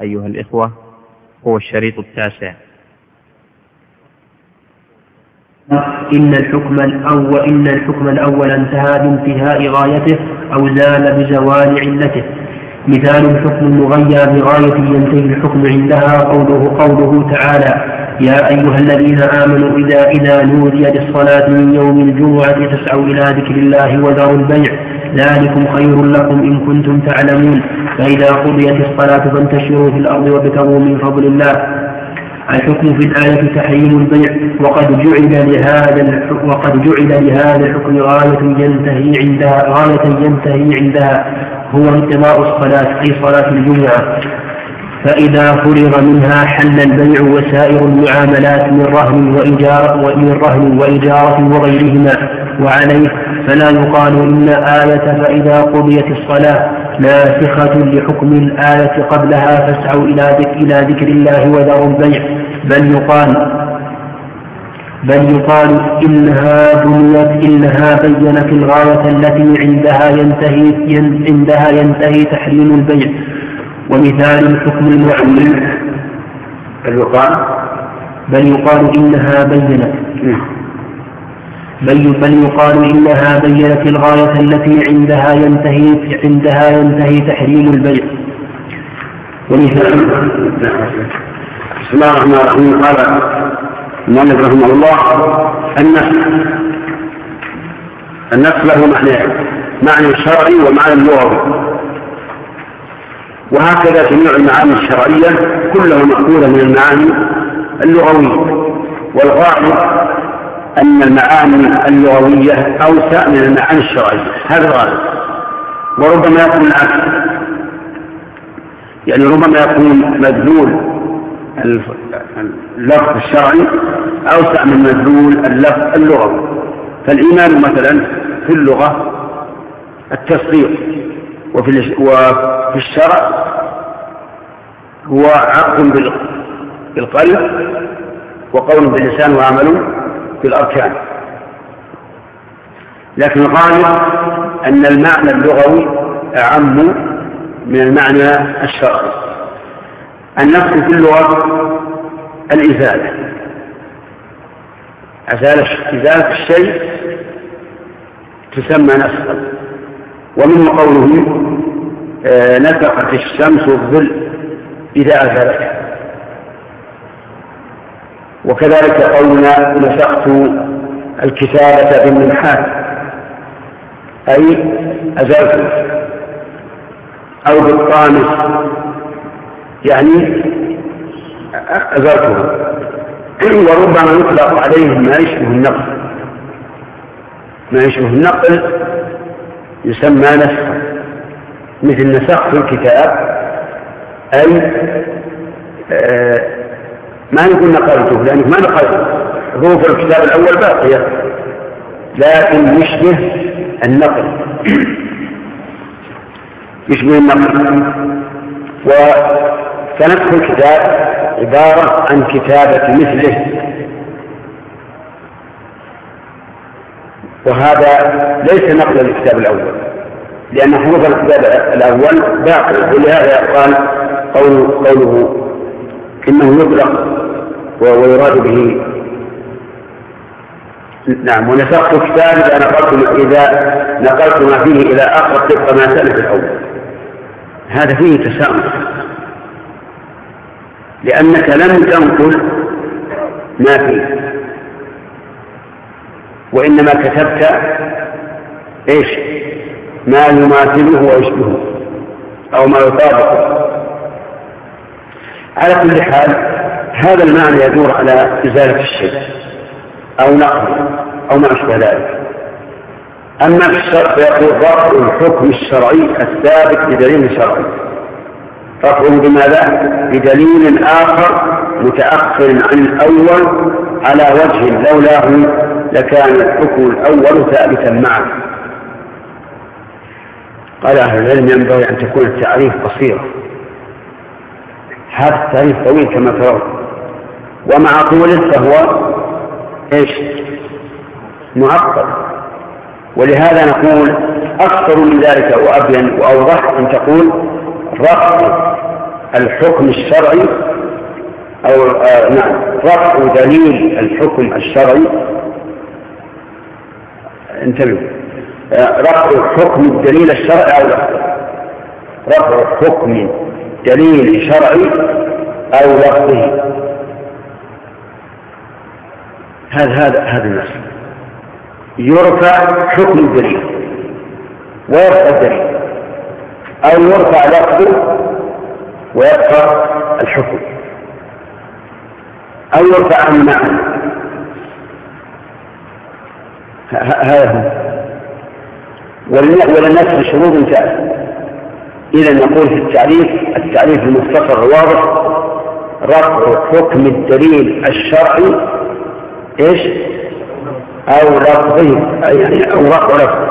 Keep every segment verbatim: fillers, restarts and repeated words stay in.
أيها الإخوة هو الشريط التاسع. إن الحكم الأول إن الحكم الأول انتهى بانتهاء غايته أو زال بزوال علته. مثال الحكم المغير بغاية ينتهي الحكم عندها قوله, قوله تعالى: يا أيها الذين آمنوا إذا إذا نودي للصلاة من يوم الجمعة فاسعوا إلى ذكر الله وذروا البيع ذلكم خير لكم إن كنتم تعلمون فإذا قضيت الصلاة فانتشروا في الأرض وابتغوا من فضل الله. الحكم في الآية تحريم البيع وقد جعل لهذا وقد جعل لهذا الحكم غاية ينتهي عندها غاية ينتهي عندها هو انقضاء الصلاة أي صلاة الجمعة، فإذا فرغ منها حل البيع وسائر المعاملات من رهن وإجارة ومن رهن وإجارة وغيرهما. وعليه فلا يقال إن آية فإذا قضيت الصلاة ناسخة لحكم الآية قبلها فاسعوا إلى ذكر الله وذروا البيع، بل يقال بل يقال إنها بنيت إنها بينت الغاية التي عندها ينتهي عندها ينتهي تحريم البيع. ومثال الحكم المعلم بل يقال بل يقال إنها بينت بل, بل يقال إنها بينت الغاية التي عندها ينتهي عندها ينتهي تحريم البيع. ومثال بسم الله الرحمن الرحيم. قال المؤلف رحمه الله: النفس النفس له معنيين: معنى شرعي ومعنى لغوي، وهكذا جميع المعاني الشرعية كلها مأخوذة من المعاني اللغوية، والغالب أن المعاني اللغوية أوسع من المعاني الشرعية، هذا الغالب. وربما يكون العكس، يعني ربما يكون مدلول اللفظ الشرعي أوسع من مدلول اللفظ اللغوي. فالإيمان مثلا في اللغة التصديق، وفي الشرع هو عقد بالقلب وقول باللسان وعمل بالأركان. لكن الغالب أن المعنى اللغوي أعم من المعنى الشرعي. النفس في اللغة الإزالة، إزالة الشيء تسمى نسخا، ومنه قوله آه نفخت الشمس الظل إذا أزالته، وكذلك قولنا نسخت الكتابة بالمنحات أي أزالته، أو بالطامس يعني أزالته. وربما يطلق عليه ما يشبه النقل، ما يشبه النقل يسمى نسخا، مثل نسخت الكتاب أي آه ما نقول نقلته لأنه ما نقلته، حروف الكتاب الأول باقية لكن يشبه النقل يشبه النقل. فنسخ الكتاب عبارة عن كتابة مثله، وهذا ليس نقل الكتاب الأول لأن حروف الكتاب الأول باقية، ولهذا قال قول قوله إنه يطلق ويراد به نعم ونسخت الكتاب إذا نقلت إذا نقلت ما فيه إلى آخر طبق ما سلف الأول. هذا فيه تسامح، لأنك لم تنقل ما فيه وإنما كتبت إيش ما يماثله ويشبهه أو ما يطابقه. على كل حال هذا المعنى يدور على إزالة الشيء أو نقله أو ما أشبه ذلك. أما في الشرع فيقول رفع الحكم الشرعي الثابت بدليل شرعي، رفعه بماذا؟ بدليل آخر متأخر عن الأول على وجه لولاه لكان الحكم الأول ثابتا معه. قال أهل العلم ينبغي أن تكون التعريف قصيرا، هذا التعريف طويل كما ترون، ومع طوله فهو إيش؟ معقد. ولهذا نقول أكثر من ذلك وأبين وأوضح أن تقول رفع الحكم الشرعي أو آه نعم رفع دليل الحكم الشرعي، انتبهوا، آه رفع حكم الدليل الشرعي أو لفظه، رفع حكم دليل شرعي أو لفظه، هذا هذا هذا النص. يرفع حكم الدليل ويرفع الدليل، أو يرفع لفظه ويبقى الحكم، أو يرفع عن معنى. هذا هو. وللنفس شروط ثلاثة. إذا نقول في التعريف التعريف المختصر الواضح: رفع حكم الدليل الشرعي إيش أو لفظه، يعني أو رفع لفظه.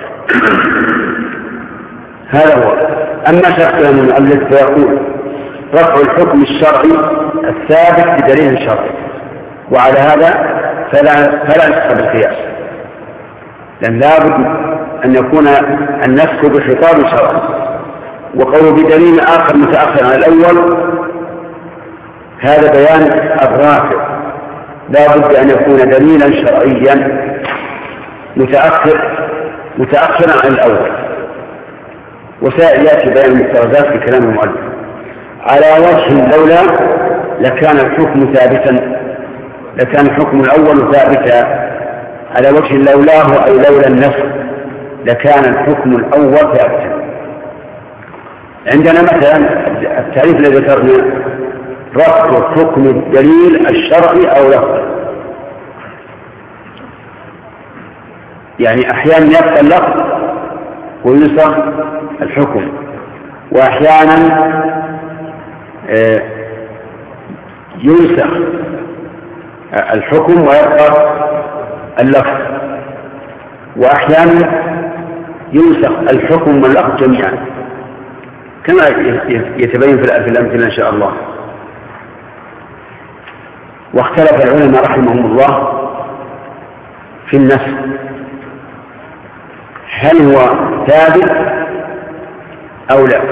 هذا هو. أما شخص من المؤلف فيقول رفع الحكم الشرعي الثابت بدليل شرعي، وعلى هذا فلا فلا نسخ بالقياس، لأن لابد أن يكون النسخ بخطاب شرعي. وقول بدليل آخر متأخر عن الأول هذا بيان الرافع، لابد أن يكون دليلا شرعيا متأخر متأخرا عن الأول. وسيأتي بيان المفترضات في كلام المؤلف. على وجه لولا لكان الحكم ثابتا، لكان الحكم الأول ثابتا على وجه لولاه أي لولا النسخ لكان الحكم الأول ثابتا. عندنا مثلا التعريف الذي ذكرنا رفع حكم الدليل الشرعي أو لفظه، يعني أحيانا يبقى اللفظ وينسخ الحكم، وأحيانا ينسخ الحكم ويبقى اللفظ، وأحيانا ينسخ الحكم واللفظ جميعا كما يتبين في الأمثلة إن شاء الله. واختلف العلماء رحمهم الله في النسخ، هل هو ثابت أو لا؟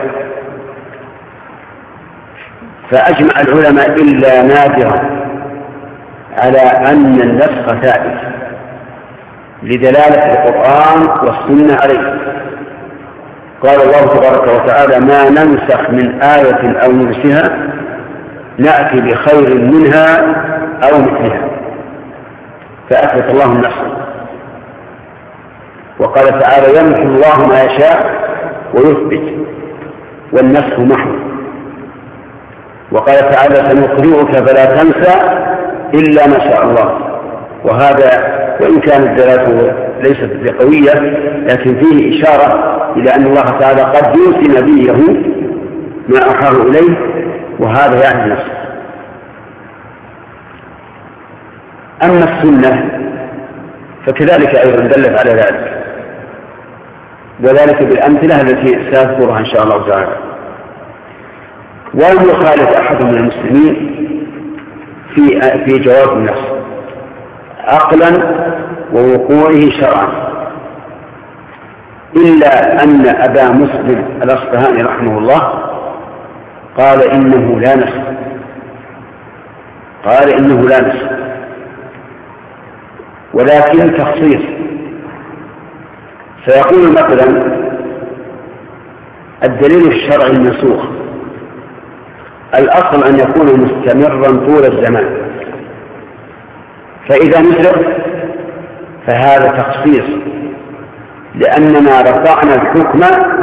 فأجمع العلماء إلا نادرا على أن النسخ ثابت لدلالة القرآن والسنة عليه. قال الله تبارك وتعالى: ما ننسخ من آية أو ننسها نأتي بخير منها أو مثلها، فأثبت الله النسخ. وقال تعالى: يمحو الله ما يشاء ويثبت والنسخ محو. وقال تعالى: سنقرئك فلا تنسى إلا ما شاء الله. وهذا وإن كانت دلالته ليست بقوية لكن فيه إشارة إلى أن الله تعالى قد يوصي نبيه ما أحاه إليه، وهذا يعني نفسه. أما السنة فكذلك أيضا دلت على ذلك، وذلك بالأمثلة التي سأذكرها إن شاء الله تعالى. ولم يخالف أحد من المسلمين في في جواب النص عقلا ووقوعه شرعا، إلا أن أبا مسلم الأصبهاني رحمه الله قال إنه لا نسخ، قال إنه لا نسخ ولكن تخصيص. فيقول مثلا: الدليل الشرعي المنسوخ الأصل أن يكون مستمرا طول الزمان، فإذا نسخ فهذا تخصيص، لأننا رفعنا الحكم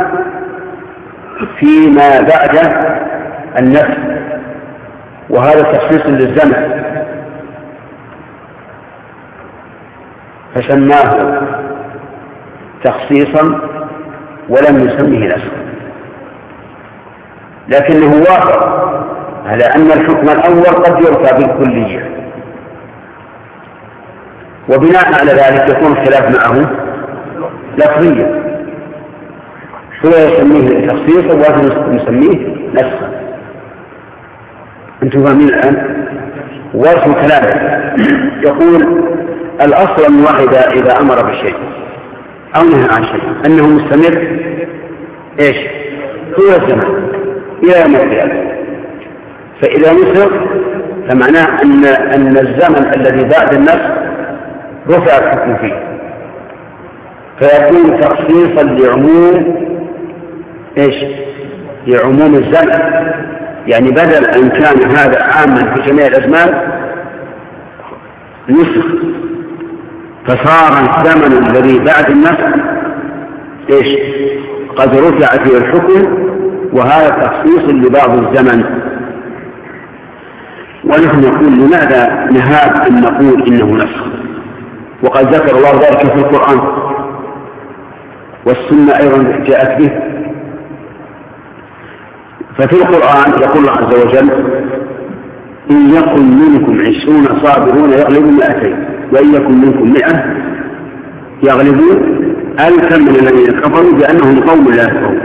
فيما بعد النسخ، وهذا تخصيص للزمن، فسماه تخصيصا ولم يسميه نسخا، لكنه واقع على أن الحكم الأول قد يرفع بالكلية، وبناء على ذلك يكون الخلاف معه لفظيا، هو يسميه تخصيصا وهو يسميه نسخا. أنتم فاهمين الآن؟ وارث كلامه يقول: الأصل أن الواحد إذا أمر بشيء أو نهى عن شيء أنه مستمر إيش طول الزمان إلى يوم القيامة، فإذا نسخ فمعناه أن, أن الزمن الذي بعد النسخ رفع الحكم فيه، فيكون تخصيصا لعموم إيش؟ لعموم الزمن. يعني بدل أن كان هذا عاما في جميع الأزمان نسخ، فصار الزمن الذي بعد النسخ إيش؟ قد رفع فيه الحكم، وهذا تخصيص لبعض الزمن. ونحن نقول لماذا نهاب أن نقول إنه نسخ، وقد ذكر الله ذلك في القرآن والسنة أيضا جاءت به. ففي القرآن يقول الله عز وجل: إن يكن منكم عشرون صابرون يغلبوا مئتين، وإن يكن منكم مئة يغلبوا ألفا من الذين كفروا بأنهم قوم لا يفقهون.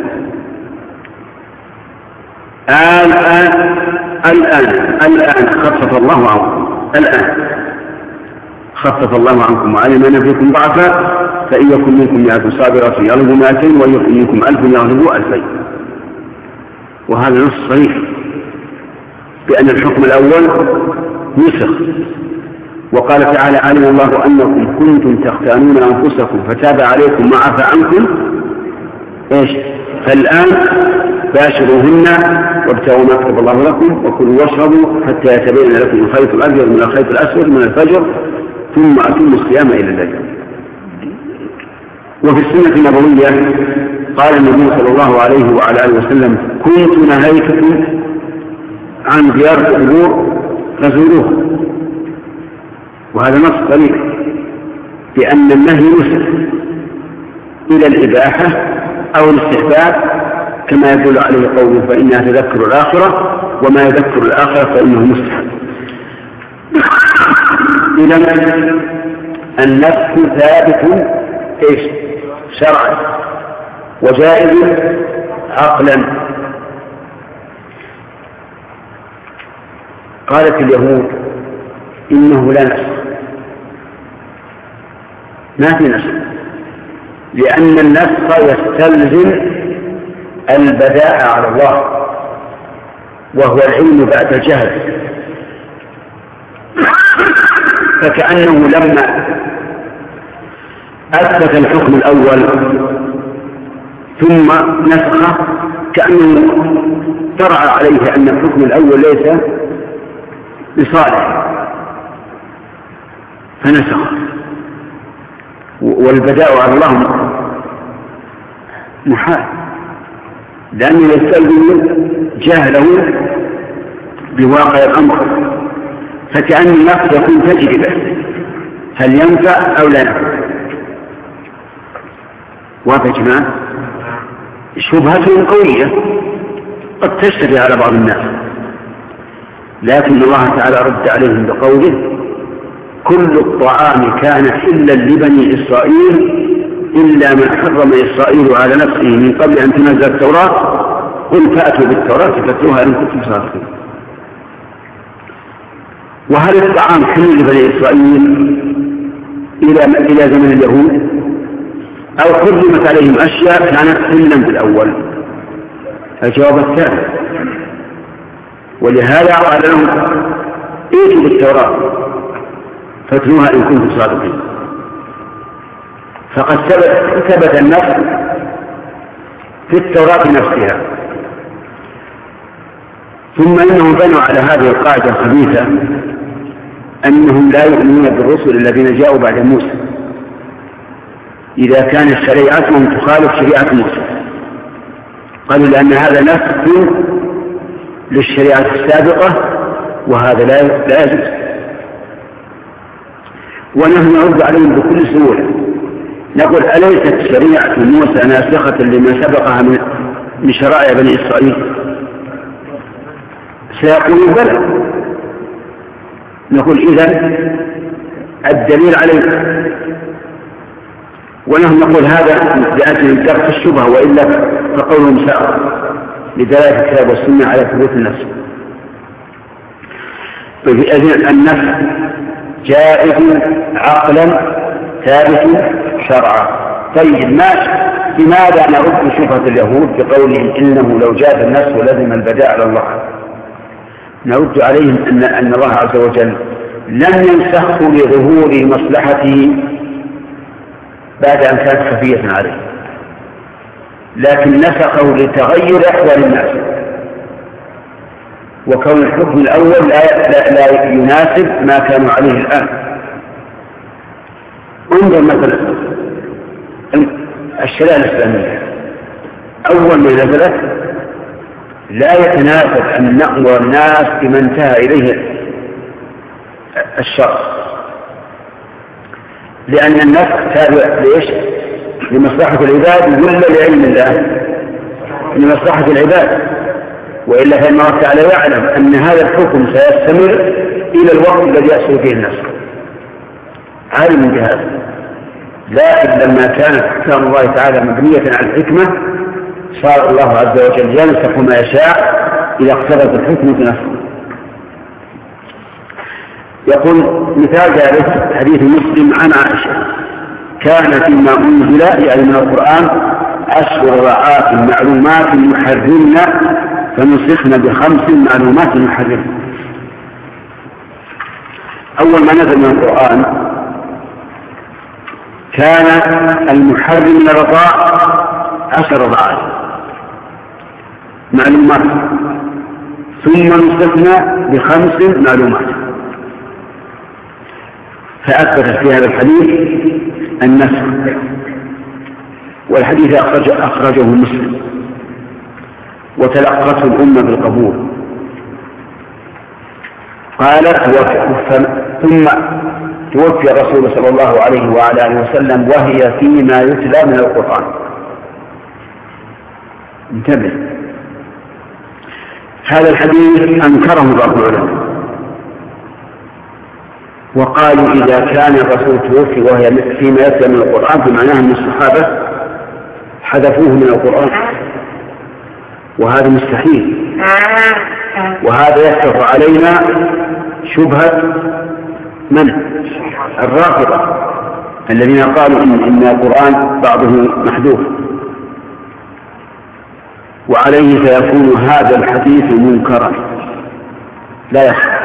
الآن الآن الآن خفف الله عنكم، الآن خفف الله عنكم وعلم أن فيكم ضعفا، فإن يكن منكم مئة صابرة يغلبوا مئتين، وإن يكن منكم ألف يغلبوا ألفين. وهذا نص صريح بأن الحكم الأول نسخ. وقال تعالى: علم الله أنكم كنتم تختانون أنفسكم فتاب عليكم ما عفا عنكم إيش؟ فالآن باشروهن وابتغوا ما كتب الله لكم وكلوا واشربوا حتى يتبين لكم الخيط الأبيض من الخيط الأسود من الفجر ثم أتموا الصيام إلى الليل. وفي السنة النبوية قال النبي صلى الله عليه وعلى آله وسلم: كنت نهيتكم عن زيارة القبور فزوروه. وهذا نص صريح بأن النهي نسخ إلى الإباحة أو الاستحباب، كما يدل عليه قوله: فإنها تذكر الآخرة، وما يذكر الآخرة فإنه مستحب. إذن النسخ ثابت إيش؟ شرعا، وجائز عقلا. قالت اليهود: إنه لا نسخ، ما في نسخ، لأن النسخ يستلزم البداء على الله، وهو العلم بعد الجهل. فكأنه لما أثبت الحكم الأول ثم نسخه، كأنه طرأ عليه أن الحكم الأول ليس بصالح فنسخ. والبداء على الله محال، لأنه يستلزم جهله بواقع الأمر. فكأن النقد يكون تجربة، هل ينفع أو لا ينفع. واضح يا جماعة؟ شبهة قوية قد تشتبه على بعض الناس، لكن الله تعالى رد عليهم بقوله: كل الطعام كان حلا لبني إسرائيل إلا ما حرم إسرائيل على نفسه من قبل أن تنزل التوراة، قل فأتوا بالتوراة فاتلوها إن كنتم صادقين. وهل الطعام حل لبني إسرائيل إلى إلى زمن اليهود، أو حرمت عليهم أشياء كانت حلا بالأول؟ الجواب الثاني. ولهذا قال لهم: ائتوا بالتوراة فاتلوها إن كنتم صادقين. فقد ثبت النص في التوراة نفسها. ثم إنهم بنوا على هذه القاعدة الخبيثة أنهم لا يؤمنون بالرسل الذين جاءوا بعد موسى إذا كانت شريعتهم تخالف شريعة موسى. قالوا لأن هذا نسخ للشريعة السابقة، وهذا لا يجوز. ونحن نرد عليهم بكل سهولة، نقول: أليست شريعة موسى ناسخة لما سبقها من شرائع بني إسرائيل؟ سيقولون: بلى. نقول: إذن الدليل عليه. ونحن نقول هذا لأجل درء الشبهة، وإلا فقولهم سائر لدلالة الكتاب والسنة على ثبوت النفس. فإذن النفس جائز عقلا ثابت شرعا. طيب، ما لماذا نرد شبهة اليهود بقولهم إنه لو جاز النفس ولزم البداء على الله؟ نرد عليهم أن, أن الله عز وجل لم ينسخه لظهور مصلحته بعد أن كانت خفية عليه، لكن نسخه لتغير أحوال الناس، وكون الحكم الأول لا, لا, لا يناسب ما كانوا عليه الآن. انظر مثلا الشريعة الإسلامية أول ما نزلت لا يتناسب أن نأمر الناس بما انتهى إليه الشرع، لأن النسخ تابع ليش؟ لمصلحة العباد ولا لعلم الله؟ لمصلحة العباد، وإلا فإن الله تعالى يعلم أن هذا الحكم سيستمر إلى الوقت الذي يحصل فيه النسخ، عالم بهذا. لكن لما كانت أحكام الله تعالى مبنية على الحكمة صار الله عز وجل ينسخ ما يشاء إذا اقتضت الحكم بنفسه. يقول مثال ذلك حديث مسلم عن عائشة: كان فيما أنزل يعني من القرآن أشهر رعاة معلومات يحرمن فنسخن بخمس معلومات يحرمن. أول ما نزل من القرآن كان المحرم من الرضاع عشر رضاعات معلومات، ثم نسخنا بخمس معلومات، فأثبت في هذا الحديث النسخ. والحديث أخرجه, أخرجه مسلم وتلقته الأمة بالقبول. قالت: ثم توفي الرسول صلى الله عليه وعلى آله وسلم وهي فيما يتلى من القرآن. انتبه، هذا الحديث أنكره بعض العلماء وقالوا إذا كان الرسول توفي وهي فيما يتلى من القرآن فمعناه أن الصحابة حذفوه من القرآن، وهذا مستحيل، وهذا يفتح علينا شبهة من؟ الرافضة الذين قالوا إن, إن القرآن بعضه محذوف، وعليه فيكون هذا الحديث منكرا لا يصح.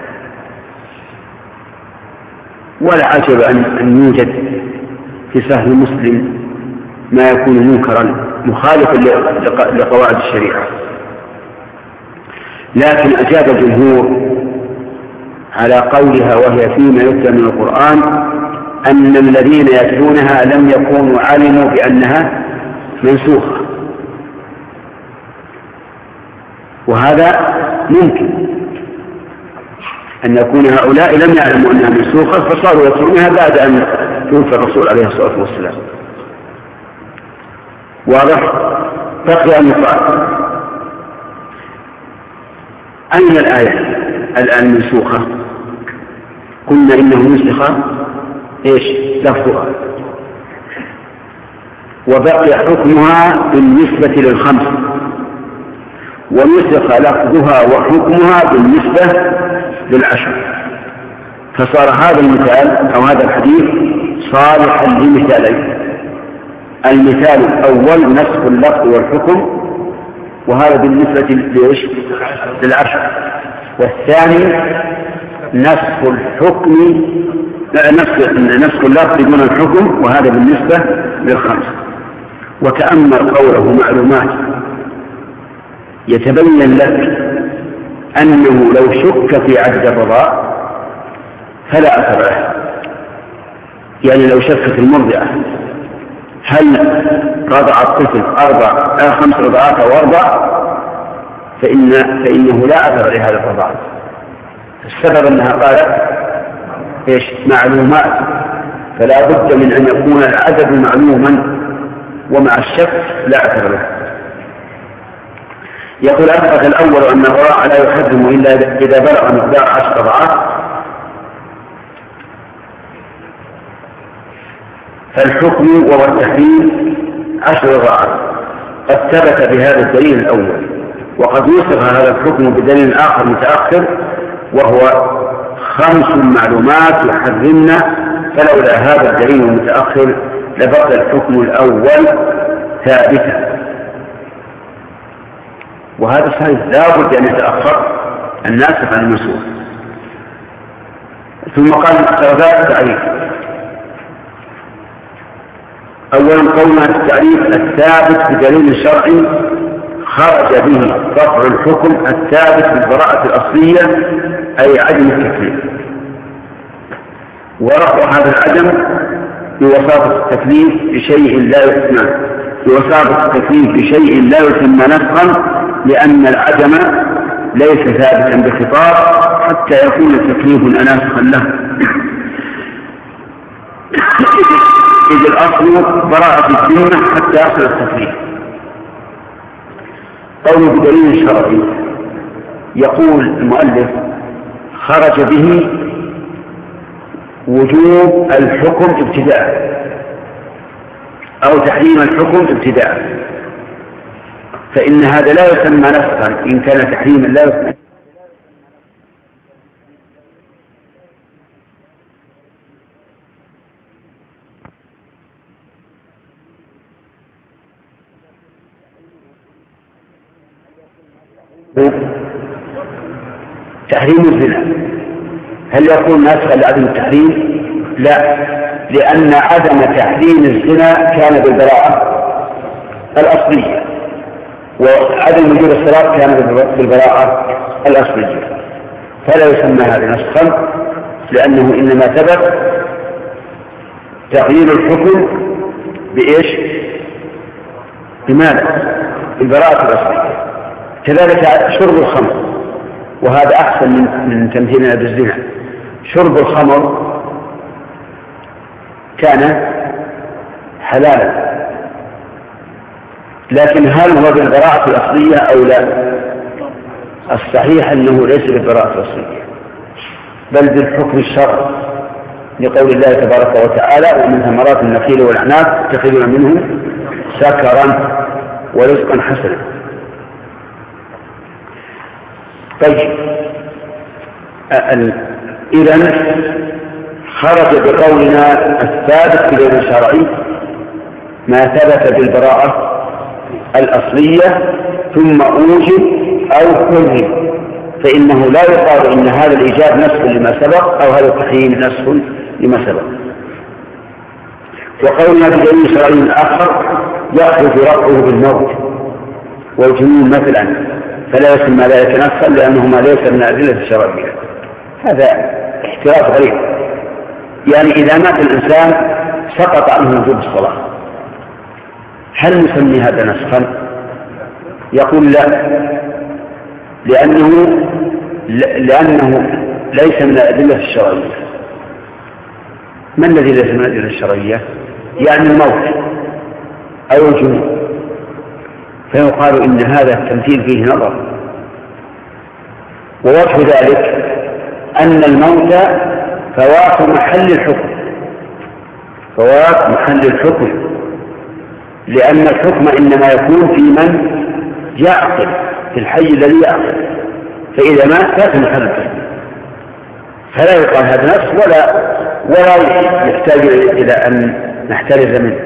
ولا عجب أن يوجد في سهل مسلم ما يكون منكرا مخالفا لقواعد الشريعة. لكن أجاب الجمهور على قولها وهي فيما يتلى من القرآن أن الذين يتلونها لم يكونوا علموا بأنها منسوخة، وهذا ممكن أن يكون هؤلاء لم يعلموا أنها منسوخة فصاروا يتلونها بعد أن توفى الرسول عليه الصلاة والسلام. واضح؟ بقي أن يقال: أين الآية الآن منسوخة؟ قلنا إنه نسخ إيش؟ لفظها، وبقي حكمها بالنسبة للخمس، ونسخ لفظها وحكمها بالنسبة للعشر، فصار هذا المثال أو هذا الحديث صالحا لمثالين: المثال الأول نسخ اللفظ والحكم، وهذا بالنسبة لإيش؟ للعشر، والثاني نسخ الحكم نسخ نسخ اللفظ دون الحكم، وهذا بالنسبة للخمس. وتأمل قوله معلومات، يتبين لك أنه لو شك في عدد الرضاع فلا أثر له. يعني لو شكت المرضعة هل رضع الطفل أربع أو خمس رضعات أو أربع فإن فإنه لا أثر لهذا الرضاع. السبب أنها قالت إيش؟ معلومات، فلا بد من أن يكون العدد معلوما، ومع الشك لا أثر له. يقول أثبت الأول أن الرضاع لا يحرم إلا إذا بلغ مقدار عشر رضعات، فالحكم وهو التحريم عشر رضعات قد ثبت بهذا الدليل الأول، وقد نسخ هذا الحكم بدليل آخر متأخر وهو خمس معلومات يحرمن، فلولا هذا الدليل المتأخر لبقى الحكم الأول ثابتا. وهذا صحيح لا بد أن يتأخر الناسخ عن المنسوخ. ثم قال اقترابات التعريف. أولا قولنا التعريف الثابت بدليل شرعي خرج به رفع الحكم الثابت بالبراءة الأصلية أي عدم التكليف، ورفع هذا العدم بوساطة التكليف بشيء لا يسمى بوساطة التكليف بشيء لا يسمى نسخا، لأن العدم ليس ثابتا بخطاب حتى يكون التكليف ناسخا له، إذ الأصل براءة الذمة حتى يصل التكليف. قول بدليل شرعي، يقول المؤلف خرج به وجوب الحكم ابتداء أو تحريم الحكم ابتداء، فإن هذا لا يسمى نسخا إن كان تحريما لا يسمى تحريم الزنا. هل يكون ناسخا لعدم التحريم؟ لا، لأن عدم تحريم الزنا كان بالبراءة الأصلية، وعدم وجود الصلاة كان بالبراءة الأصلية، فلا يسمى هذا نسخا، لأنه إنما ثبت تغيير الحكم بإيش؟ بماذا؟ بالبراءة الأصلية. كذلك شرب الخمر، وهذا أحسن من تمثيلنا بالزنا. شرب الخمر كان حلالا، لكن هل هو بالبراءة الأصلية أو لا؟ الصحيح أنه ليس بالبراءة الأصلية، بل بالحكم الشرعي، لقول الله تبارك وتعالى ومن ثمرات النخيل والأعناب تتخذون منه سكرا ورزقا حسنا. طيب، إذن خرج بقولنا الثابت بدليل شرعي ما ثبت بالبراءة الأصلية ثم أوجب أو كره، فإنه لا يقال إن هذا الإيجاب نسخ لما سبق أو هذا التحريم نسخ لما سبق. وقولنا بدليل شرعي آخر يخرج رفعه بالموت والجنون مثلا، فلا يسمى ذلك نسخا لأنهما ليس من الأدلة الشرعية. هذا احتراف غريب، يعني إذا مات الإنسان سقط عنه وجوب الصلاة، هل نسمي هذا نسخا؟ يقول لا، لأنه لأنه ليس من الأدلة الشرعية. ما الذي ليس من الأدلة الشرعية؟ يعني الموت أو الجنون، فيقال إن هذا التمثيل فيه نظر. ووجه ذلك أن الموت فوات محل الحكم فوات محل الحكم لأن الحكم إنما يكون في من يعقل، في الحي الذي يعقل، فإذا مات فات محل الحكم، فلا يقال هذا نفس ولا ولا يحتاج إلى أن نحترز منه.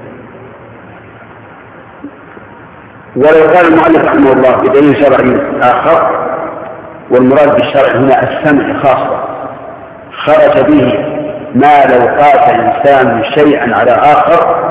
ولو قال المؤلف رحمه الله بدليل شرعي آخر، والمراد بالشرع هنا السمع خاصة، خرج به ما لو قاتل الإنسان شيئا على آخر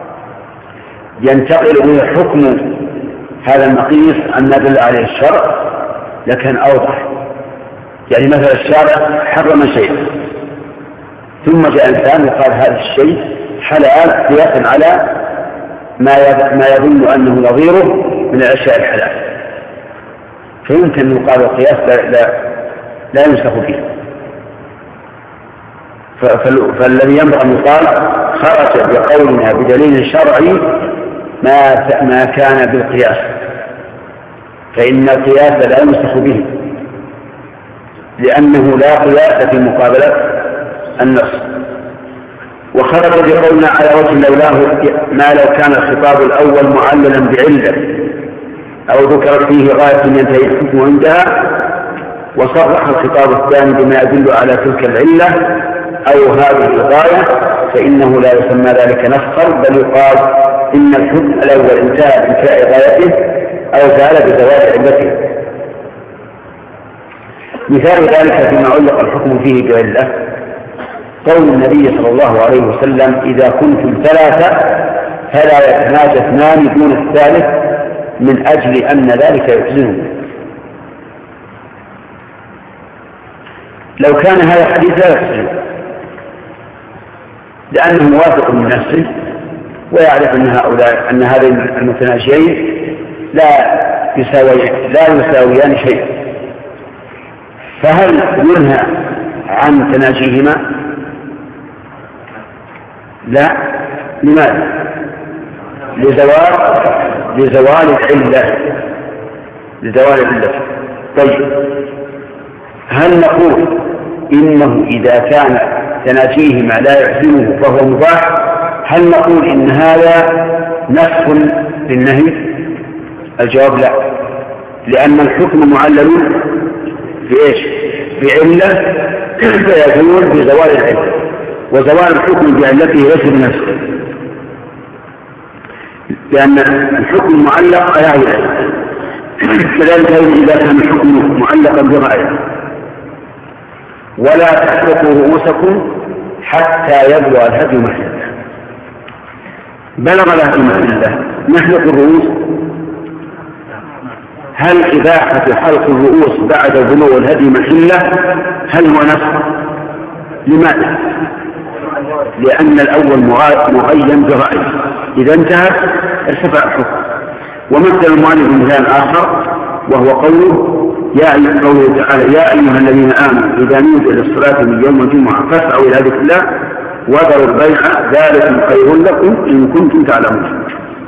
ينتقل به حكم هذا المقيس عن ما دل عليه الشرع لكن أوضح. يعني مثلا الشارع حرم شيئا ثم جاء إنسان وقال هذا الشيء حلال قياسا على ما يظن أنه نظيره من الأشياء الحلال، فيمكن أن يقال القياس لا, لا, لا ينسخ فيه. فالذي ينبغي أن يقال خرج بقولنا بدليل شرعي ما ما كان بالقياس، فإن القياس لا ينسخ به لأنه لا قياس في مقابلة النص. وخرج بقولنا على وجه لولاه ما لو كان الخطاب الأول معللا بعلة أو ذكر فيه غاية ينتهي الحكم عندها وصرح الخطاب الثاني بما يدل على تلك العلة أو هذه الغاية، فإنه لا يسمى ذلك نسخا، بل يقال إن الحكم الأول انتهى بانتهاء غايته أو زال بزوال علته. مثال ذلك فيما علق الحكم فيه بعلة قول النبي صلى الله عليه وسلم إذا كنتم ثلاثة فلا يتناجى اثنان دون الثالث من أجل أن ذلك يحزنه. لو كان هذا الحديث لا يحزنه لأنه موافق من نفسه ويعرف أن هؤلاء أن هذين المتناجيين لا يساوي لا يساويان شيئا، فهل ينهى عن تناجيهما؟ لا. لماذا؟ لزوال لزوال العلة لزوال العلة. طيب هل نقول إنه إذا كان تناجيهما لا يحزنه فهو مباح؟ هل نقول إن هذا نسخ للنهي؟ الجواب لا، لأن الحكم معلل بإيش؟ بعلة فيزول بزوال العلة، وزوال الحكم بعلته ليس بنفسه، لأن الحكم معلق يعني العلة. كذلك إذا كان الحكم معلقا بغاية ولا تحرقوا رؤوسكم حتى يبلغ الهدي محله. بلغ الهدي محله نحلق الرؤوس، هل إباحة حلق الرؤوس بعد بلوغ الهدي محله هل هو نسخ؟ لماذا؟ لأن الأول مغيم برأيه، إذا انتهت ارتفع الحكم. ومثل المؤلف مثال آخر وهو قوله يا أيها قوله تعالى يا أيها الذين آمنوا إذا نودي للصلاة من يوم الجمعة فاسعوا إلى ذكر الله وذروا البيع ذلك خير لكم إن كنتم تعلمون.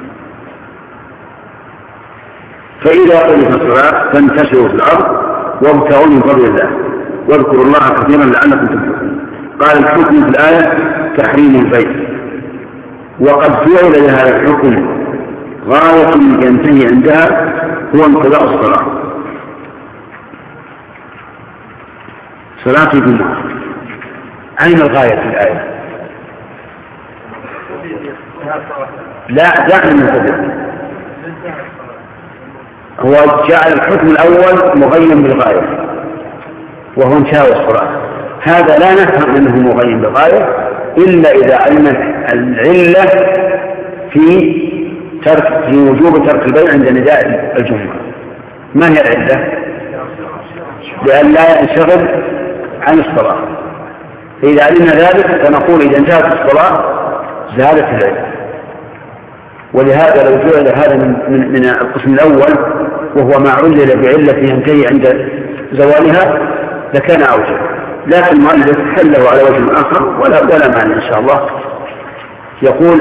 فإذا قضيت الصلاة فانتشروا في الأرض وابتغوا من فضل الله واذكروا الله كثيرا لعلكم تفلحون. قال الحكم في الآية تحريم البيع، وقد فعل لهذا الحكم غاية ينتهي عندها هو انقضاء الصلاة. صلاة الجمعة أين الغاية في الآية؟ لا داخل المنتظر، هو جعل الحكم الأول مغيم بالغاية وهو انتهاء الصلاة. هذا لا نفهم أنه مغيم بالغاية إلا إذا علم العلة في ترك في وجوب ترك البيع عند نداء الجمعة. ما هي العلة؟ لأن لا ينشغل عن الصلاة. فإذا علمنا ذلك فنقول إذا انتهت الصلاة زالت العلة. ولهذا لو جعل هذا من, من, من القسم الأول وهو ما علل بعلة ينتهي عند زوالها لكان أوجه، لكن المؤلف حله على وجه آخر ولا ولا معنى إن شاء الله. يقول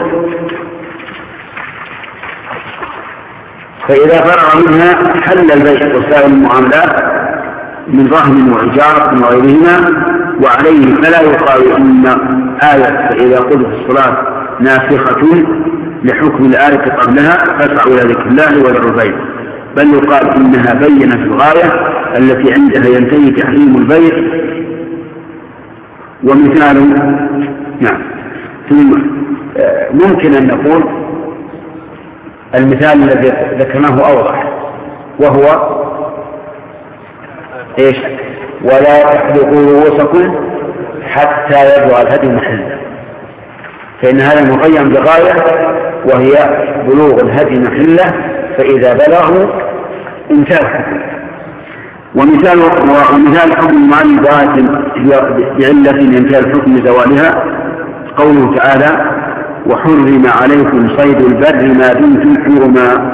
فإذا فرغ منها حل البيع وسائر المعاملات من رهن وإجارة وغيرهما، وعليه فلا يقال إن آية فإذا قلت الصلاة ناسخة لحكم الآية قبلها فاسعوا إلى ذكر الله وذروا البيع، بل يقال إنها بينت الغاية التي عندها ينتهي تحريم البيع. ومثال نعم ثم ممكن أن نقول المثال الذي ذكرناه أوضح وهو إيش؟ ولا تحلقوا رؤوسكم حتى يبلغ الهدي محله، فإن هذا مغيم بغاية وهي بلوغ الهدي محله، فإذا بلغوا انتهى. ومثال ومثال حكم المعلم بعلة ينتهي الحكم بزوالها قوله تعالى وحرم عليكم صيد البر ما دمتم حرما.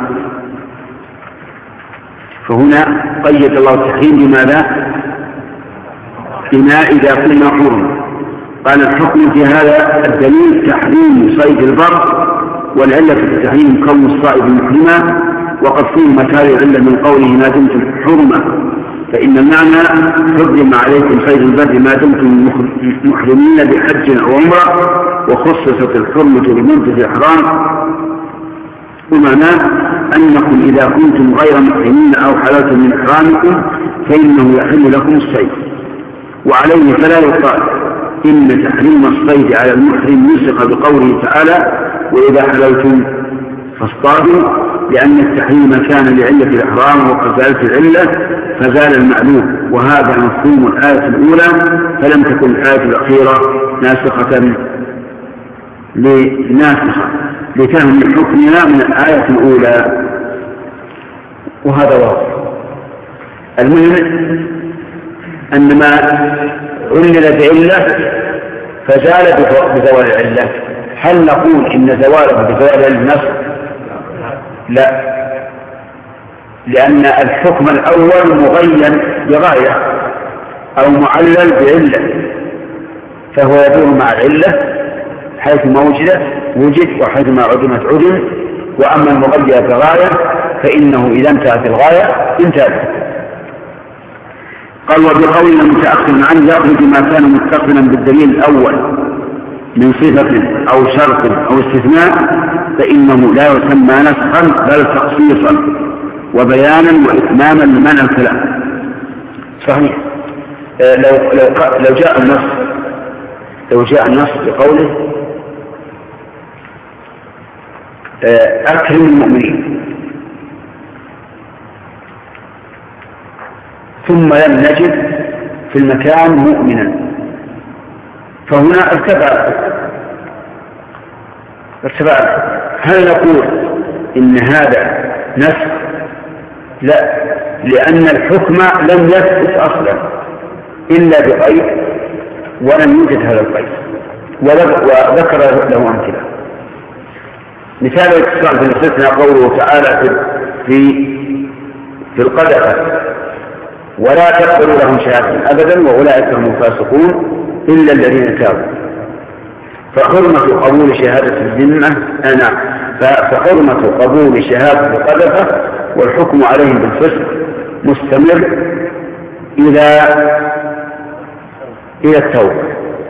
فهنا قيد الله التحريم بماذا؟ بما إذا كنا حرما. قال الحكم في هذا الدليل تحريم صيد البر، والعلة في التحريم كون الصائد محرما، وقد فيه مكان العلة من قوله ما دمتم حرما، فإن المعنى حرم عليكم صيد البر ما دمتم محرمين بحج أو عمرة، وخصصت الحرمة بمدة الإحرام، ومعناه أنكم إذا كنتم غير محرمين أو حللتم من إحرامكم فإنه يحل لكم الصيد. وعليه فلا يقال إن تحريم الصيد على المحرم نسخ بقوله تعالى وإذا حللتم فاصطادوا، لأن التحريم كان لعلة الإحرام وقد زالت العلة فزال المعلوم، وهذا مفهوم الآية الأولى، فلم تكن الآية الأخيرة ناسخة لناسخة لفهم حكمها من الآية الأولى، وهذا واضح. المهم أن ما علل بعلة فزال بزوال العلة. هل نقول إن زواله بزوال النص؟ لا، لأن الحكم الأول مغين بغاية أو معلل بعلة، فهو يدور مع العلة حيث ما وجدت وجد وحيث ما عدمت عدم. وأما المغير بغاية فإنه إذا انتهت الغاية انتهت. قال وبقول المتأخر عنه يخرج ما كان متصلا بالدليل الأول من صفة أو شرط أو استثناء فإنه لا يسمى نسخا بل تخصيصا وبيانا وإتماما لمعنى الكلام. صحيح. آه لو, لو, لو جاء النص لو جاء النص بقوله آه أكرم المؤمنين ثم لم نجد في المكان مؤمنا، فهنا ارتفع ارتفع هل نقول إن هذا نسخ؟ لا، لأن الحكم لم يثبت أصلا إلا بقيد ولم يوجد هذا القيد، وذكر له أمثلة. مثال الاتصال في الاستثناء قوله تعالى في في القدر ولا تقبلوا لهم شهادة أبدا وأولئك هم الفاسقون إلا الذين تابوا. فحرمة قبول شهادة الذمة أنا فحرمة قبول شهادة القذفة والحكم عليهم بالفسق مستمر إلى إلى التوبة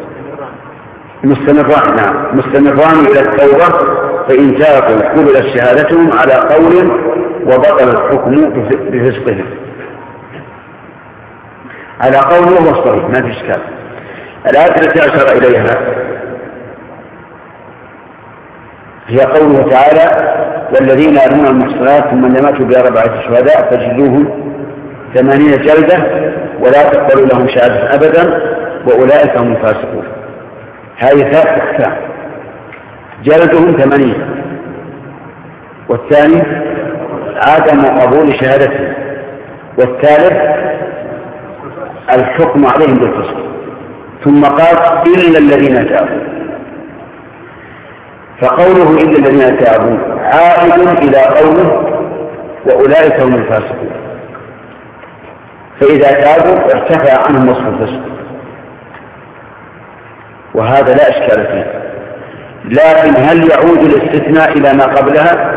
مستمران نعم مستمران إلى التوبة، فإن تابوا قبلت شهادتهم على قول وبطل الحكم بفسقهم على قول وهو صحيح ما في إشكال. الآية التي أشار إليها هي قوله تعالى والذين يرمون المحصنات ثم لم يأتوا بأربعة شهداء فجلوهم ثمانين جلدة ولا تقبلوا لهم شهادة أبدا وأولئك هم الفاسقون. هذه ثلاث أقسام، جلدهم ثمانين، والثاني عدم قبول شهادتهم، والثالث الحكم عليهم بالفسق. ثم قال إلا الذين تابوا، فقوله إلا الذين تابوا عائد إلى قوله وأولئك هم الفاسقون، فإذا تابوا ارتفع عنهم وصف الفسق، وهذا لا إشكال فيه. لكن هل يعود الاستثناء إلى ما قبلها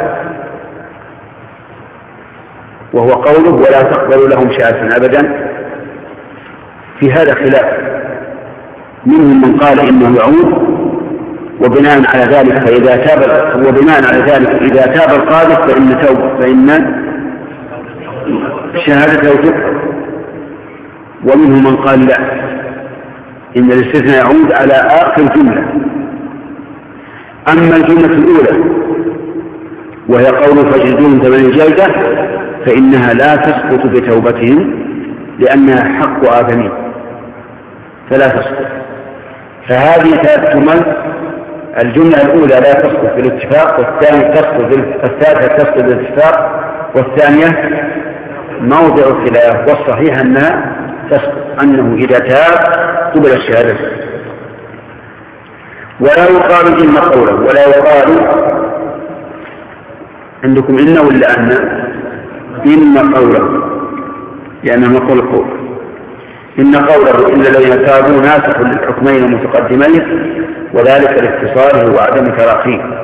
وهو قوله ولا تقبلوا لهم شهادة أبدا؟ في هذا خلاف، منهم من قال إنه يعود وبناء على ذلك فإذا تاب وبناء على ذلك إذا تاب القاذف فإن توبة فإن شهادته تقبل، ومنهم من قال لا، إن الاستثناء يعود على آخر جملة. أما الجملة الأولى وهي قول فجلدوهم ثمانين جلدة فإنها لا تسقط بتوبتهم لأنها حق آدمين فلا تسقط. فهذه ثلاث جمل، الجملة الأولى لا تسقط بالاتفاق، والثانية تسقط الثالثة تسقط بالاتفاق، والثانية موضع خلاف، والصحيح أنها تسقط، أنه إذا تاب قبل الشهادة. ولا يقال إن قوله، ولا يقال عندكم إن ولا أن؟ إن قوله لأنه مقول القول. إن قوله إلا الذين تابوا ناسخ للحكمين المتقدمين وذلك لاتصاله وعدم تراخيه.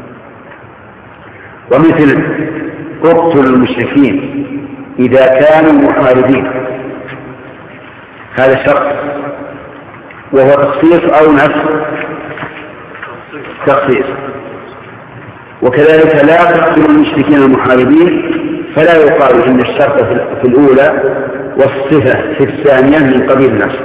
ومثل اقتلوا المشركين إذا كانوا محاربين، هذا شرط وهو تخصيص أو نفس تخصيص. وكذلك لا تقتلوا المشركين المحاربين، فلا يقال إن الشرط في الأولى والصفة في الثانية من قبيل النص،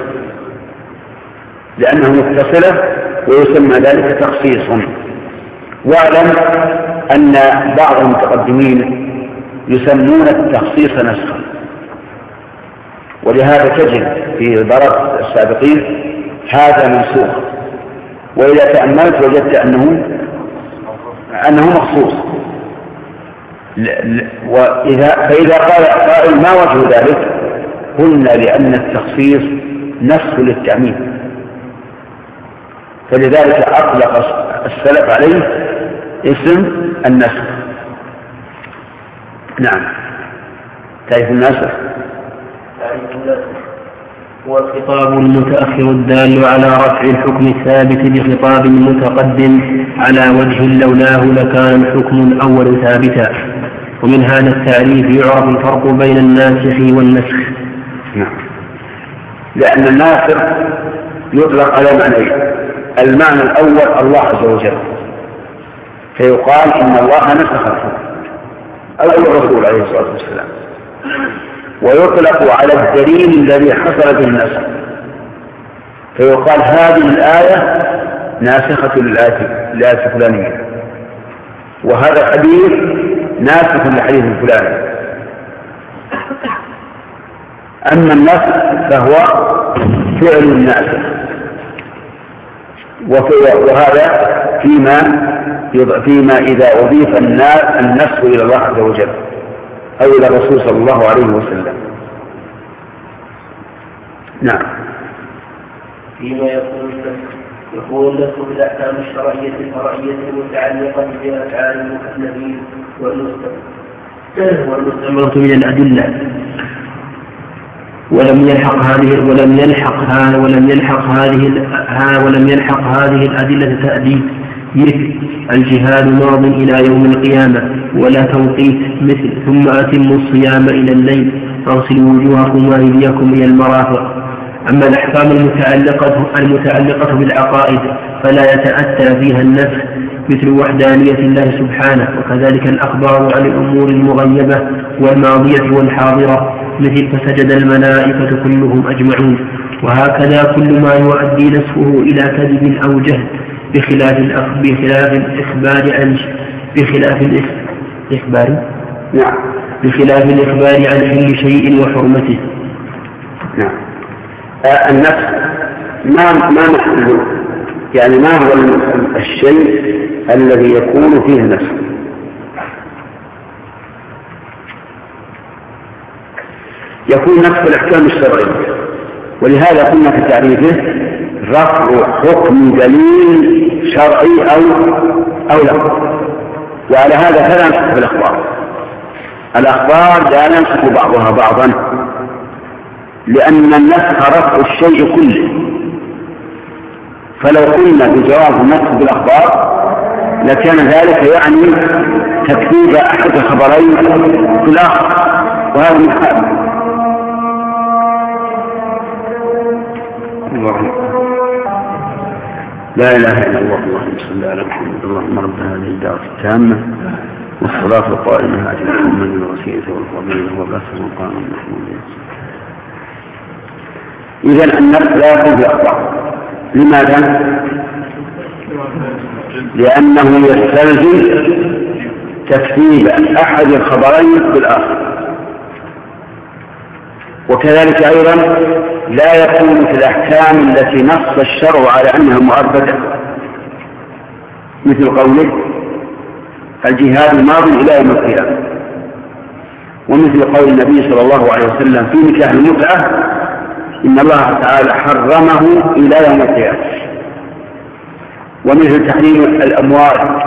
لأنه متصلة ويسمى ذلك تخصيصا. واعلم أن بعض المتقدمين يسمون التخصيص نسخا، ولهذا تجد في عبارات السابقين هذا منسوخ، وإذا تأملت وجدت أنه أنه مخصوص. وإذا فإذا قال قائل ما وجه ذلك؟ قلنا لأن التخصيص نسخ للتعميم، فلذلك أطلق السلف عليه اسم النسخ. نعم. تعرف النسخ؟ هو الخطاب المتأخر الدال على رفع الحكم الثابت بخطاب متقدم على وجه لولاه لكان الحكم الأول ثابتا. ومن هذا التعريف يعرف الفرق بين الناسخ والنسخ. نعم. لأن الناسخ يطلق على معنيين: المعنى الأول الله عز وجل، فيقال إن الله نسخ الحكم أو الرسول عليه الصلاة والسلام، ويطلق على الدليل الذي حصل به النسخ، فيقال هذه الآية ناسخة للآية الفلانية، وهذا الحديث ناسخ للحديث الفلاني. أما النسخ فهو فعل الناسخ، وهذا فيما فيما إذا أضيف النسخ إلى الله عز وجل أو إلى الرسول صلى الله عليه وسلم. نعم. فيما يكون يكون النسخ بالأحكام الشرعية الفرعية المتعلقة بأفعال المكلفين والمستمرة من الأدلة، ولم يلحق هذه ولم يلحق هذا ولم يلحق هذه ها ولم يلحق هذه الأدلة تأديب، مثل الجهاد ماض إلى يوم القيامة ولا توقيت، مثل ثم أتموا الصيام إلى الليل فاغسلوا وجوهكم وأيديكم إلى المرافق. أما الأحكام المتعلقة المتعلقة بالعقائد فلا يتأتى فيها النسخ، مثل وحدانية الله سبحانه، وكذلك الأخبار عن الأمور المغيبة والماضية والحاضرة، مثل فسجد الملائكة كلهم أجمعون. وهكذا كل ما يؤدي نسخه إلى كذب أو جهل، بخلاف بخلاف الإخبار عن بخلاف الإخبار نعم بخلاف الإخبار عن حل شيء وحرمته. نعم. آه النسخ ما ما محله، يعني ما هو الشيء الذي يكون فيه النسخ؟ يكون نسخ الأحكام الشرعية، ولهذا قلنا في تعريفه رفع حكم دليل شرعي أو أو لا. وعلى هذا فلا نسخ في الأخبار. الأخبار لا ننسخ بعضها بعضا، لأن النسخ رفع الشيء كله، فلو قلنا بجواز النسخ بالأخبار لكان ذلك يعني تكذيب أحد الخبرين في الآخر، وهذا محال. لا إله إلا الله. اللهم صل على محمد. اللهم رب هذه الدعوة التامة والصلاة القائمة على محمد الوسيلة والفضيلة وبعث مقام محمود. إذن النسخ لا يكون في الأخبار. لماذا؟ لأنه يستلزم تكذيب أحد الخبرين بالآخر. وكذلك أيضا لا يكون في الأحكام التي نص الشرع على أنها مؤبدة، مثل قوله الجهاد الماضي إلى يوم القيامة، ومثل قول النبي صلى الله عليه وسلم في نكاح المتعة إن الله تعالى حرمه إلى يوم القيامة، ومثل تحريم الأموال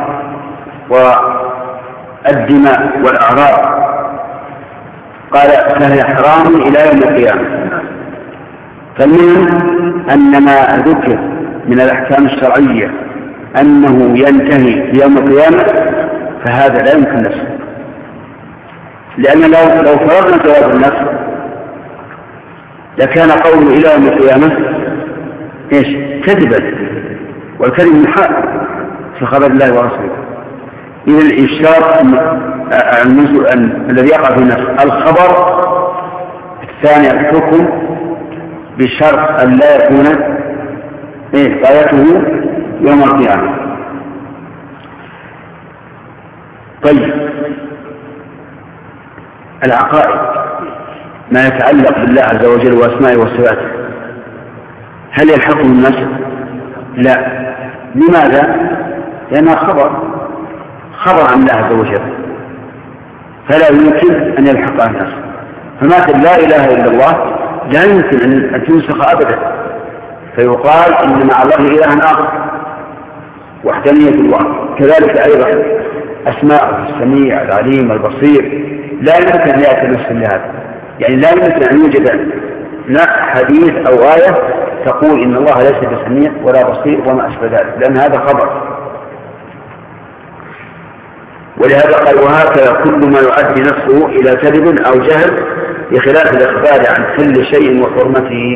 والدماء والأعراض قال فهي حرام إلى يوم القيامة. فالمهم أن ما ذكر من الأحكام الشرعية أنه ينتهي في يوم القيامة فهذا لا يمكن نسخه، لأن لو لو فرضنا جواز النسخ لكان قوله إلى يوم القيامة إيش؟ كذبا، والكذب محال في خبر الله ورسوله. إذا الإشارة الذي يقع في النسخ الخبر، الثاني الحكم بشرط أن لا يكون إيه غايته يوم القيامة. طيب العقائد ما يتعلق بالله عز وجل وأسمائه وصفاته هل يلحقه النسخ؟ لا. لماذا؟ لأنها خبر خبر عن الله عز وجل فلا يمكن أن يلحقها النسخ. فمثل لا إله إلا الله لا يمكن أن تنسخ أبدا، فيقال إن مع الله إلها آخر وحدانية الله. كذلك أيضا أسماء السميع العليم البصير لا يمكن أن يأتي مثل هذا، يعني لا يمكن أن يوجد حديث أو آية تقول إن الله ليس بسميع ولا بصير وما أشبه ذلك، لأن هذا خبر. ولهذا قال وهكذا كل ما يؤدي نفسه إلى كذب أو جهل بخلاف الإخبار عن كل شيء وحرمته.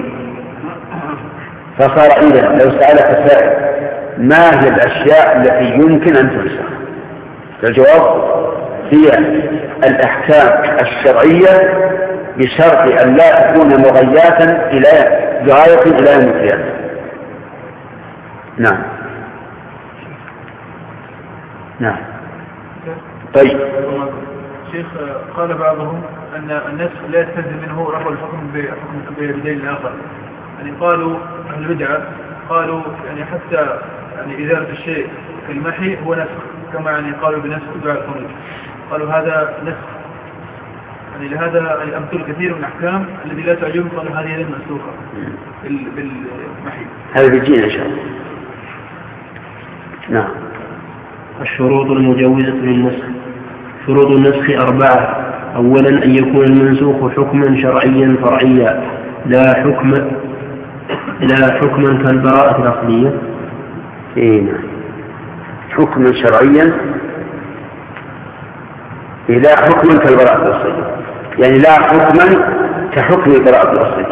فصار إذا لو سألك سائل ما هي الأشياء التي يمكن أن تنسخ؟ الجواب هي الأحكام الشرعية بشرط أن لا تكون مغياتا إلى غاية إلى يوم القيامة. نعم نعم. طيب شيخ قال بعضهم أن النسخ لا يستلزم منه رفع الحكم بدليل آخر، يعني قالوا أهل البدعة قالوا يعني حتى يعني إزالة الشيء كالمحي هو نسخ، كما يعني قالوا بنسخ دعاء الخروج، قالوا هذا نسخ. يعني لهذا الأمثل كثير من الأحكام الذي لا تعجبهم قالوا هذه غير منسوخة بالمحي. هذا بيجينا إن شاء الله. نعم. الشروط المجوزة للنسخ. شروط النسخ أربعة. أولا أن يكون المنسوخ حكما شرعيا فرعيا لا حكم لا حكما كالبراءة الأصلية. إيه نعم. حكما شرعيا لا حكما كالبراءة الأصلية، يعني لا حكما كحكم البراءة الأصلية.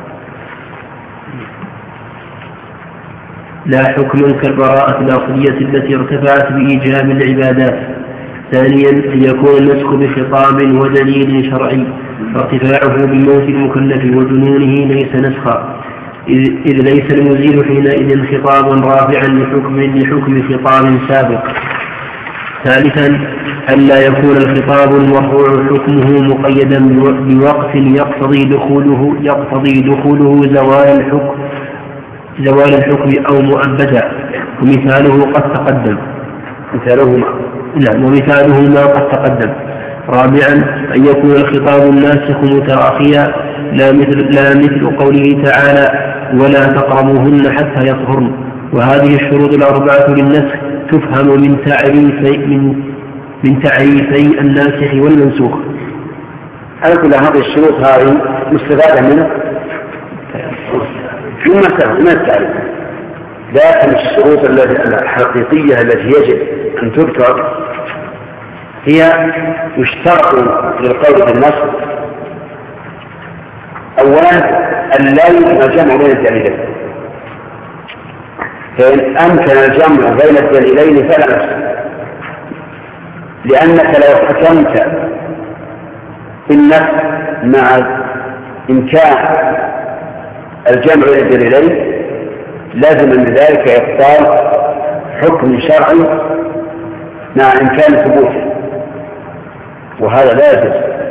لا حكما كالبراءة الأصلية التي ارتفعت بإيجاب العبادات. ثانيا أن يكون النسخ بخطاب ودليل شرعي، فارتفاعه بموت المكلف وجنونه ليس نسخا، إذ ليس المزيل حينئذ خطابا رافعا لحكم لحكم خطاب سابق. ثالثا أن لا يكون الخطاب المرفوع حكمه مقيدا بوقت يقتضي دخوله يقتضي دخوله زوال الحكم زوال الحكم أو مؤبدا، ومثاله قد تقدم. مثاله ما نعم ومثاله ما قد تقدم. رابعا أن يكون الخطاب الناسخ متراخيا لا مثل لا مثل قوله تعالى ولا تقربوهن حتى يطهرن. وهذه الشروط الأربعة للنسخ تفهم من تعريفي من من تعريفي الناسخ والمنسوخ. على كل هذه الشروط هذه مستفادة منه مما سبق من التعريف، لكن الشروط الحقيقية التي يجب أن تذكر هي يشترط للقول بالنص أولا أن لا يمكن الجمع بين الدليلين، فإن أمكن الجمع بين الدليلين فلا نفس، لأنك لو حكمت بالنفس مع إمكان الجمع بين الدليلين لازم من ذلك إبطال حكم شرعي مع إمكان ثبوته، وهذا لا يجوز،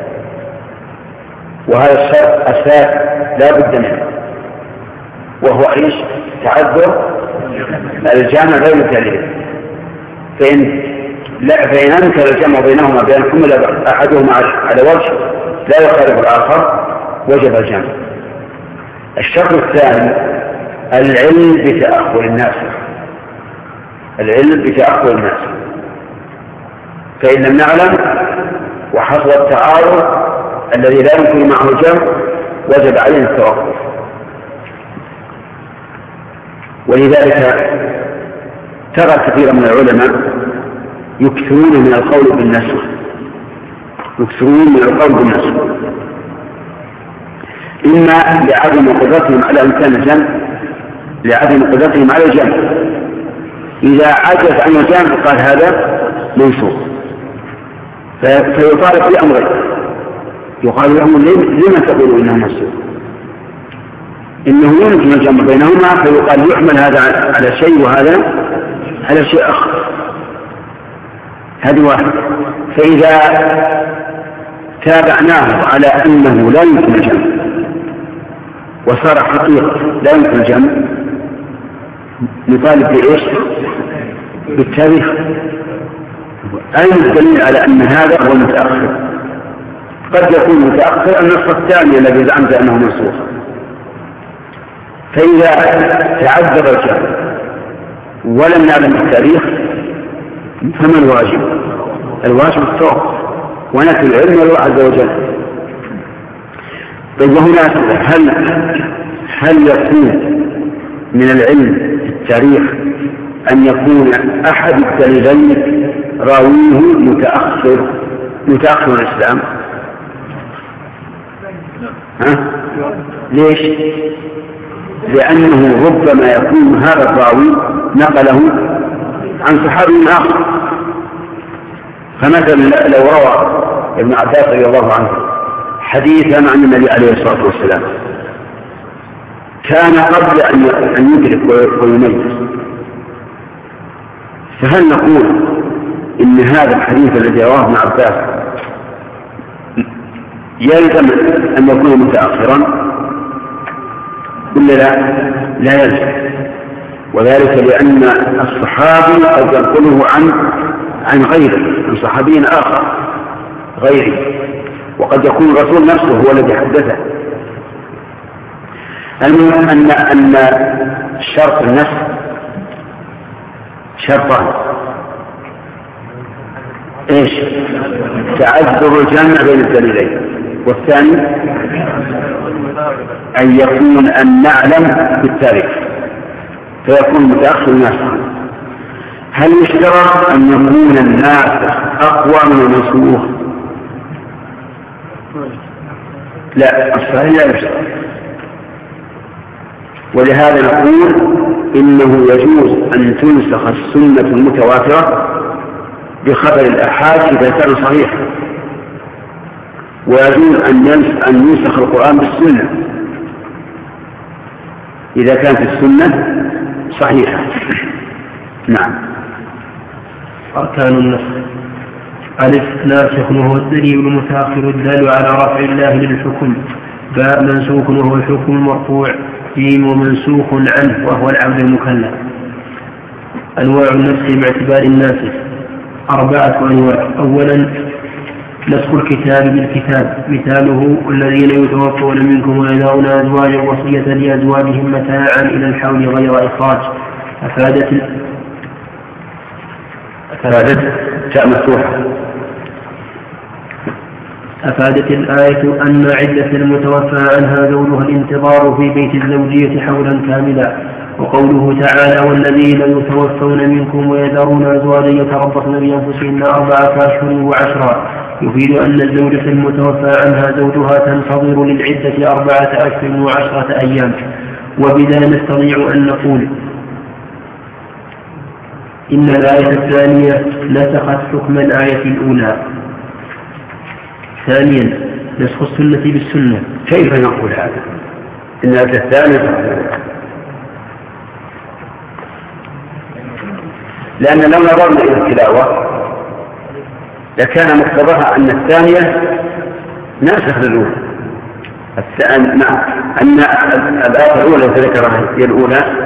وهذا الشرط أساس لا بد منه، وهو عيش تعذر الجامع بين الدليلين. فإن لا فإن أمكن الجمع بينهما بأن حمل أحدهما على وجه لا يخالف الآخر وجب الجمع. الشرط الثاني العلم بتأخر الناس، العلم بتأخر الناس، فإن لم نعلم وحصل التعارض الذي لا يمكن معه الجمع وجب علينا التوقف. ولذلك ترى كثيرا من العلماء يكثرون من القول بالنسخ، يكثرون من القول بالنسخ إما لعدم قدرتهم على إمكان الجمع، لعدم قدرتهم على الجمع، إذا عجز عن الجمع قال هذا منسوخ، فيطالب بأمرين، يقال لهم لما تقولوا إنه منسوخ؟ إنه يمكن الجمع بينهما، فيقال يحمل هذا على شيء وهذا على شيء آخر. هذه واحدة. فإذا تابعناه على أنه لا يمكن الجمع وصار حقيقة لا يمكن الجمع نطالب بإيش؟ بالتاريخ. أين الدليل على أن هذا هو المتأخر؟ قد يكون متأخر النص الثاني الذي زعمت أنه منسوخ. فإذا تعذر الجمع ولم نعلم التاريخ فما الواجب؟ الواجب التوقف ونفي العلم لله عز وجل. طيب وهنا هل هل يكون من العلم في التاريخ أن يكون أحد الدليلين راويه متأخر متأخر الإسلام؟ ها؟ ليش؟ لأنه ربما يكون هذا الراوي نقله عن صحابي آخر. فمثلا لو روى ابن عباس رضي الله عنه حديثا عن النبي عليه الصلاة والسلام كان قبل أن يدرك ويميز، فهل نقول إن هذا الحديث الذي رواه ابن عباس يلزم أن يكون متأخرا ولا لا؟ لا يلزم، وذلك لأن الصحابي قد ينقله عن عن غيره، عن صحابي آخر غيره، وقد يكون الرسول نفسه هو الذي حدثه. المهم أن أن شرط النسخ شرطان: ايش؟ تعذر الجمع بين الدليلين، والثاني أن يكون أن نعلم بالتاريخ فيكون متأخر ناسخ. هل يشترط أن يكون الناسخ أقوى من المنسوخ؟ لا، الصحيح لا يشترط. ولهذا نقول إنه يجوز أن تنسخ السنة المتواترة بخبر الآحاد إذا كان صحيحا، ويجوز أن ينسخ القرآن بالسنة إذا كانت السنة صحيحة. نعم. أركان النسخ: ألف ناسخ وهو الدليل المتأخر الدال على رفع الله للحكم. باء منسوخ وهو الحكم المرفوع. جيم ومنسوخ عنه وهو العبد المكلف. أنواع النسخ باعتبار الناسخ أربعة أنواع. أولا نسخ الكتاب بالكتاب، مثاله: الذين يتوفون منكم ويذرون أزواجا وصية لأزواجهم متاعا إلى الحول غير إخراج. أفادت ال... أفادت تاء مفتوحة. أفادت الآية أن عدة المتوفى عنها زوجها الانتظار في بيت الزوجية حولا كاملا. وقوله تعالى: والذين يتوفون منكم ويذرون أزواجا يتربصن بأنفسهن أربعة أشهر وعشرا، يفيد أن الزوجة المتوفى عنها زوجها تنتظر للعدة أربعة أشهر وعشرة أيام. وبذا نستطيع أن نقول إن الآية الثانية نسخت حكم الآية الأولى. ثانيا نسخ السنة بالسنة. كيف نقول هذا؟ إن الآية الثانية، لأن لو نظرنا إلى التلاوة لكان مقتضاها أن الثانية ناسخ للأولى. نعم، أن الآية الأولى التي ذكرها هي الأولى